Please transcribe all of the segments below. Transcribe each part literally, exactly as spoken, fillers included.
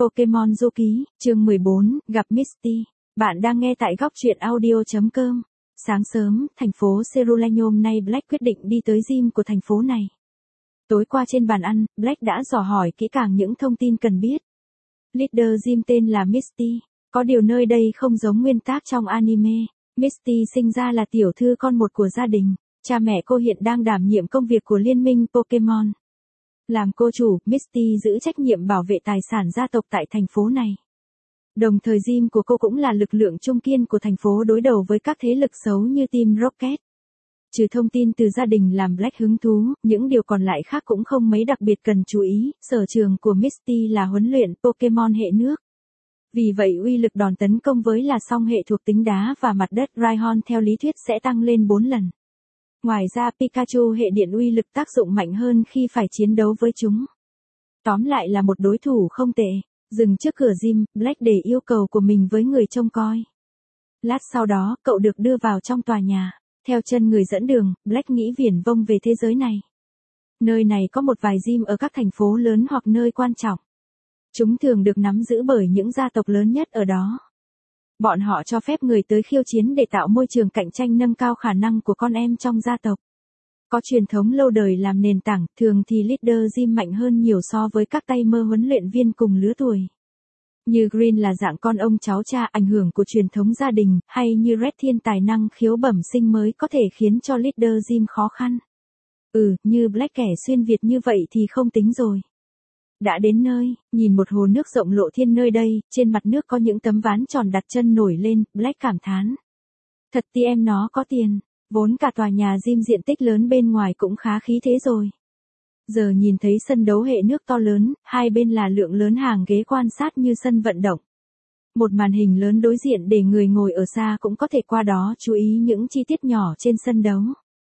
Pokemon Du Ký, chương mười bốn, gặp Misty. Bạn đang nghe tại góc truyện audio chấm com. Sáng sớm, thành phố Cerulege hôm nay Black quyết định đi tới gym của thành phố này. Tối qua trên bàn ăn, Black đã dò hỏi kỹ càng những thông tin cần biết. Leader gym tên là Misty. Có điều nơi đây không giống nguyên tác trong anime. Misty sinh ra là tiểu thư con một của gia đình. Cha mẹ cô hiện đang đảm nhiệm công việc của Liên minh Pokemon. Làm cô chủ, Misty giữ trách nhiệm bảo vệ tài sản gia tộc tại thành phố này. Đồng thời gym của cô cũng là lực lượng trung kiên của thành phố đối đầu với các thế lực xấu như Team Rocket. Trừ thông tin từ gia đình làm Black hứng thú, những điều còn lại khác cũng không mấy đặc biệt cần chú ý. Sở trường của Misty là huấn luyện Pokemon hệ nước. Vì vậy uy lực đòn tấn công với là song hệ thuộc tính đá và mặt đất Rhyhorn theo lý thuyết sẽ tăng lên bốn lần. Ngoài ra Pikachu hệ điện uy lực tác dụng mạnh hơn khi phải chiến đấu với chúng. Tóm lại là một đối thủ không tệ. Dừng trước cửa gym, Black để yêu cầu của mình với người trông coi. Lát sau đó, cậu được đưa vào trong tòa nhà. Theo chân người dẫn đường, Black nghĩ viển vông về thế giới này. Nơi này có một vài gym ở các thành phố lớn hoặc nơi quan trọng. Chúng thường được nắm giữ bởi những gia tộc lớn nhất ở đó. Bọn họ cho phép người tới khiêu chiến để tạo môi trường cạnh tranh nâng cao khả năng của con em trong gia tộc. Có truyền thống lâu đời làm nền tảng, thường thì leader gym mạnh hơn nhiều so với các tay mơ huấn luyện viên cùng lứa tuổi. Như Green là dạng con ông cháu cha ảnh hưởng của truyền thống gia đình, hay như Red thiên tài năng khiếu bẩm sinh mới có thể khiến cho leader gym khó khăn. Ừ, như Black kẻ xuyên Việt như vậy thì không tính rồi. Đã đến nơi, nhìn một hồ nước rộng lộ thiên nơi đây, trên mặt nước có những tấm ván tròn đặt chân nổi lên, Black cảm thán. Thật ti em nó có tiền, vốn cả tòa nhà gym diện tích lớn bên ngoài cũng khá khí thế rồi. Giờ nhìn thấy sân đấu hệ nước to lớn, hai bên là lượng lớn hàng ghế quan sát như sân vận động. Một màn hình lớn đối diện để người ngồi ở xa cũng có thể qua đó chú ý những chi tiết nhỏ trên sân đấu.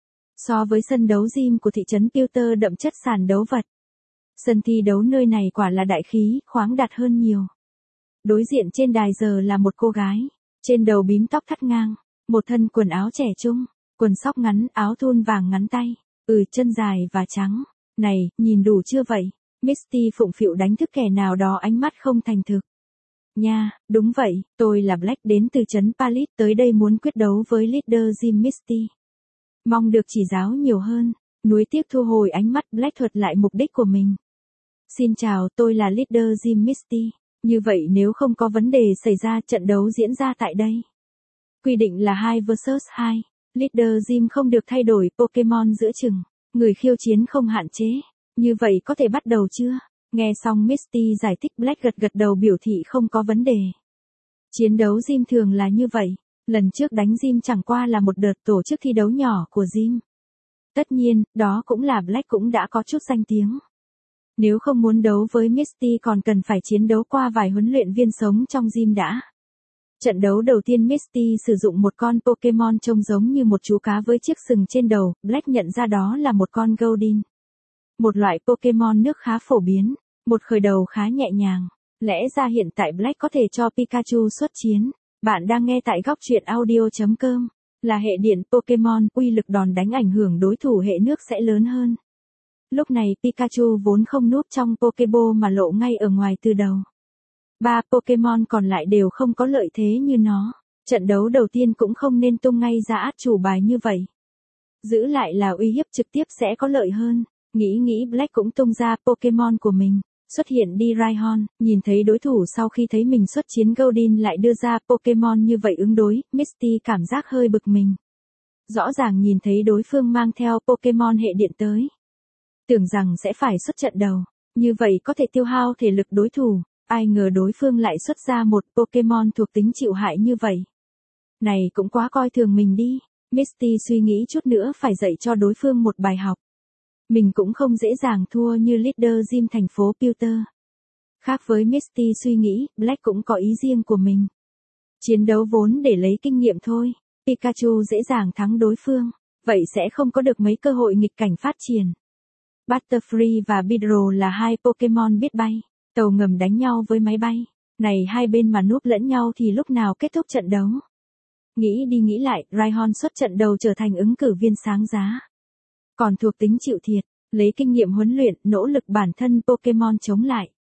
So với sân đấu gym của thị trấn Pewter đậm chất sàn đấu vật. Sân thi đấu nơi này quả là đại khí, khoáng đạt hơn nhiều. Đối diện trên đài giờ là một cô gái, trên đầu bím tóc thắt ngang, một thân quần áo trẻ trung, quần sóc ngắn, áo thun vàng ngắn tay, ừ chân dài và trắng. Này, nhìn đủ chưa vậy? Misty phụng phịu đánh thức kẻ nào đó ánh mắt không thành thực. Nha, đúng vậy, tôi là Black đến từ trấn Palit tới đây muốn quyết đấu với leader gym Misty. Mong được chỉ giáo nhiều hơn. Nuối tiếc thu hồi ánh mắt, Black thuật lại mục đích của mình. Xin chào, tôi là leader gym Misty. Như vậy nếu không có vấn đề xảy ra, trận đấu diễn ra tại đây. Quy định là hai versus hai. Leader gym không được thay đổi Pokemon giữa chừng. Người khiêu chiến không hạn chế. Như vậy có thể bắt đầu chưa? Nghe xong Misty giải thích, Black gật gật đầu biểu thị không có vấn đề. Chiến đấu gym thường là như vậy. Lần trước đánh gym chẳng qua là một đợt tổ chức thi đấu nhỏ của gym. Tất nhiên, đó cũng là Black cũng đã có chút danh tiếng. Nếu không muốn đấu với Misty còn cần phải chiến đấu qua vài huấn luyện viên sống trong gym đã. Trận đấu đầu tiên Misty sử dụng một con Pokemon trông giống như một chú cá với chiếc sừng trên đầu, Black nhận ra đó là một con Goldeen. Một loại Pokemon nước khá phổ biến, một khởi đầu khá nhẹ nhàng. Lẽ ra hiện tại Black có thể cho Pikachu xuất chiến. Bạn đang nghe tại góc truyện audio chấm com. Là hệ điện Pokemon, uy lực đòn đánh ảnh hưởng đối thủ hệ nước sẽ lớn hơn. Lúc này Pikachu vốn không núp trong Pokeball mà lộ ngay ở ngoài từ đầu. Ba Pokemon còn lại đều không có lợi thế như nó. Trận đấu đầu tiên cũng không nên tung ngay ra át chủ bài như vậy. Giữ lại là uy hiếp trực tiếp sẽ có lợi hơn. Nghĩ nghĩ Black cũng tung ra Pokemon của mình. Xuất hiện đi Rhyhorn, nhìn thấy đối thủ sau khi thấy mình xuất chiến Goldeen lại đưa ra Pokemon như vậy ứng đối, Misty cảm giác hơi bực mình. Rõ ràng nhìn thấy đối phương mang theo Pokemon hệ điện tới. Tưởng rằng sẽ phải xuất trận đầu, như vậy có thể tiêu hao thể lực đối thủ, ai ngờ đối phương lại xuất ra một Pokemon thuộc tính chịu hại như vậy. Này cũng quá coi thường mình đi, Misty suy nghĩ chút nữa phải dạy cho đối phương một bài học. Mình cũng không dễ dàng thua như leader gym thành phố Pewter. Khác với Misty suy nghĩ, Black cũng có ý riêng của mình. Chiến đấu vốn để lấy kinh nghiệm thôi, Pikachu dễ dàng thắng đối phương, vậy sẽ không có được mấy cơ hội nghịch cảnh phát triển. Butterfree và Beedrill là hai Pokemon biết bay, tàu ngầm đánh nhau với máy bay. Này hai bên mà núp lẫn nhau thì lúc nào kết thúc trận đấu? Nghĩ đi nghĩ lại, Rhyhorn xuất trận đầu trở thành ứng cử viên sáng giá. Còn thuộc tính chịu thiệt, lấy kinh nghiệm huấn luyện, nỗ lực bản thân Pokemon chống lại.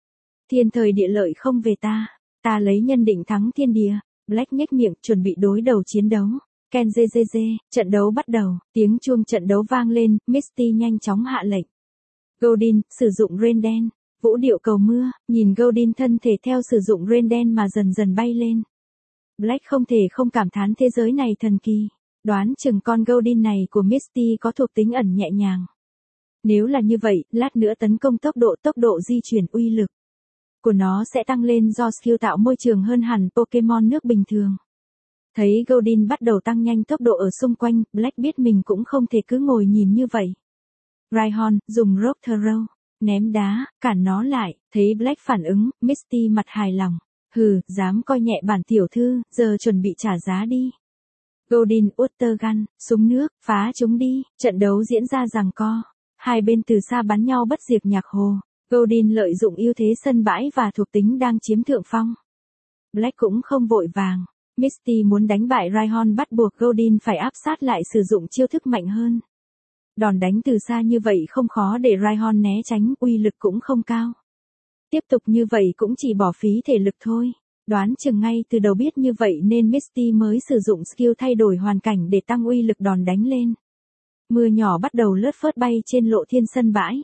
Thiên thời địa lợi không về ta, ta lấy nhân định thắng thiên địa. Black nhếch miệng chuẩn bị đối đầu chiến đấu. Ken dê dê dê, trận đấu bắt đầu, tiếng chuông trận đấu vang lên, Misty nhanh chóng hạ lệnh. Godin, sử dụng rain đen, vũ điệu cầu mưa, nhìn Godin thân thể theo sử dụng rain đen mà dần dần bay lên. Black không thể không cảm thán thế giới này thần kỳ, đoán chừng con Godin này của Misty có thuộc tính ẩn nhẹ nhàng. Nếu là như vậy, lát nữa tấn công tốc độ tốc độ di chuyển uy lực của nó sẽ tăng lên do skill tạo môi trường hơn hẳn Pokemon nước bình thường. Thấy Godin bắt đầu tăng nhanh tốc độ ở xung quanh, Black biết mình cũng không thể cứ ngồi nhìn như vậy. Rhyhorn, dùng Rock Throw, ném đá, cản nó lại, thấy Black phản ứng, Misty mặt hài lòng. Hừ, dám coi nhẹ bản tiểu thư, giờ chuẩn bị trả giá đi. Godin, Water Gun, súng nước, phá chúng đi, trận đấu diễn ra giằng co. Hai bên từ xa bắn nhau bất diệt nhạc hồ. Godin lợi dụng ưu thế sân bãi và thuộc tính đang chiếm thượng phong. Black cũng không vội vàng. Misty muốn đánh bại Rhyhorn bắt buộc Godin phải áp sát lại sử dụng chiêu thức mạnh hơn. Đòn đánh từ xa như vậy không khó để Rhyhorn né tránh, uy lực cũng không cao. Tiếp tục như vậy cũng chỉ bỏ phí thể lực thôi. Đoán chừng ngay từ đầu biết như vậy nên Misty mới sử dụng skill thay đổi hoàn cảnh để tăng uy lực đòn đánh lên. Mưa nhỏ bắt đầu lướt phớt bay trên lộ thiên sân bãi.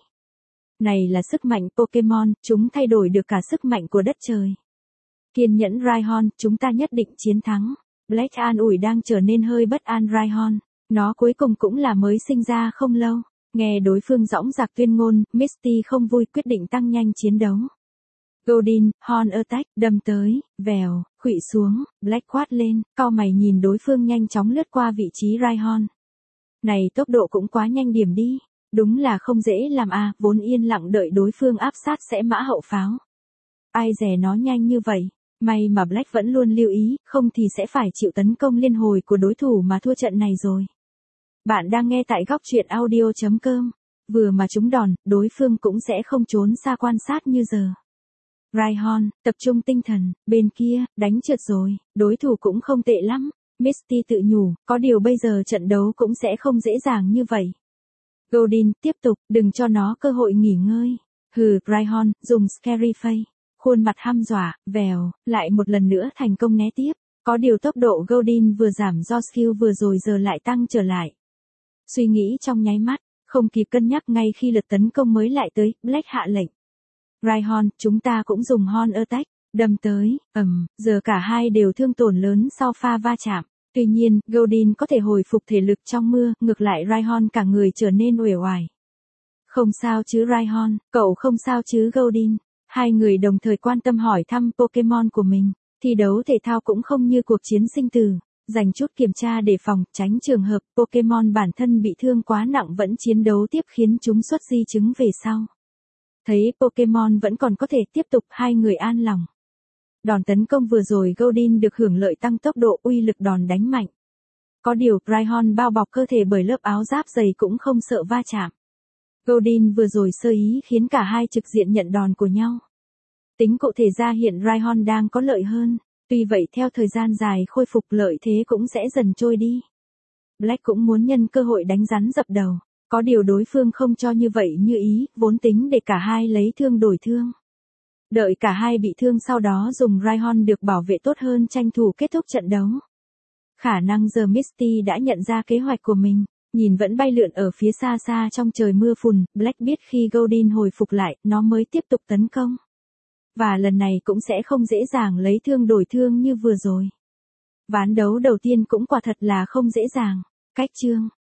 Này là sức mạnh Pokemon, chúng thay đổi được cả sức mạnh của đất trời. Kiên nhẫn Rhyhorn, chúng ta nhất định chiến thắng. Black an ủi đang trở nên hơi bất an Rhyhorn. Nó cuối cùng cũng là mới sinh ra không lâu. Nghe đối phương dõng dạc tuyên ngôn, Misty không vui quyết định tăng nhanh chiến đấu. Godin, Horn Attack, đâm tới, vèo, khuỵu xuống, Black quát lên, cau mày nhìn đối phương nhanh chóng lướt qua vị trí Rhyhorn. Này tốc độ cũng quá nhanh điểm đi. Đúng là không dễ làm à, vốn yên lặng đợi đối phương áp sát sẽ mã hậu pháo. Ai dè nó nhanh như vậy, may mà Black vẫn luôn lưu ý, không thì sẽ phải chịu tấn công liên hồi của đối thủ mà thua trận này rồi. Bạn đang nghe tại góc truyện audio chấm com. Vừa mà trúng đòn, đối phương cũng sẽ không trốn xa quan sát như giờ. Rhyhorn, tập trung tinh thần, bên kia, đánh trượt rồi, đối thủ cũng không tệ lắm. Misty tự nhủ, có điều bây giờ trận đấu cũng sẽ không dễ dàng như vậy. Godin, tiếp tục, đừng cho nó cơ hội nghỉ ngơi. Hừ, Rhyhorn, dùng Scary Face. Khuôn mặt hăm dọa, vèo, lại một lần nữa thành công né tiếp. Có điều tốc độ Godin vừa giảm do skill vừa rồi giờ lại tăng trở lại. Suy nghĩ trong nháy mắt, không kịp cân nhắc ngay khi lượt tấn công mới lại tới, Black hạ lệnh. Rhyhorn, chúng ta cũng dùng Horn Attack, đâm tới, ầm, giờ cả hai đều thương tổn lớn sau pha va chạm. Tuy nhiên, Godin có thể hồi phục thể lực trong mưa, ngược lại Rhyhorn cả người trở nên uể oải. Không sao chứ Rhyhorn, cậu không sao chứ Godin. Hai người đồng thời quan tâm hỏi thăm Pokemon của mình. Thi đấu thể thao cũng không như cuộc chiến sinh tử. Dành chút kiểm tra đề phòng, tránh trường hợp Pokemon bản thân bị thương quá nặng vẫn chiến đấu tiếp khiến chúng xuất di chứng về sau. Thấy Pokemon vẫn còn có thể tiếp tục, hai người an lòng. Đòn tấn công vừa rồi Godin được hưởng lợi tăng tốc độ, uy lực đòn đánh mạnh. Có điều, Rhyhorn bao bọc cơ thể bởi lớp áo giáp dày cũng không sợ va chạm. Godin vừa rồi sơ ý khiến cả hai trực diện nhận đòn của nhau. Tính cụ thể ra hiện Rhyhorn đang có lợi hơn, tuy vậy theo thời gian dài khôi phục lợi thế cũng sẽ dần trôi đi. Black cũng muốn nhân cơ hội đánh rắn dập đầu, có điều đối phương không cho như vậy như ý, vốn tính để cả hai lấy thương đổi thương. Đợi cả hai bị thương sau đó dùng Rhyhorn được bảo vệ tốt hơn tranh thủ kết thúc trận đấu. Khả năng giờ Misty đã nhận ra kế hoạch của mình, nhìn vẫn bay lượn ở phía xa xa trong trời mưa phùn, Black biết khi Godin hồi phục lại, nó mới tiếp tục tấn công. Và lần này cũng sẽ không dễ dàng lấy thương đổi thương như vừa rồi. Ván đấu đầu tiên cũng quả thật là không dễ dàng. Cách chương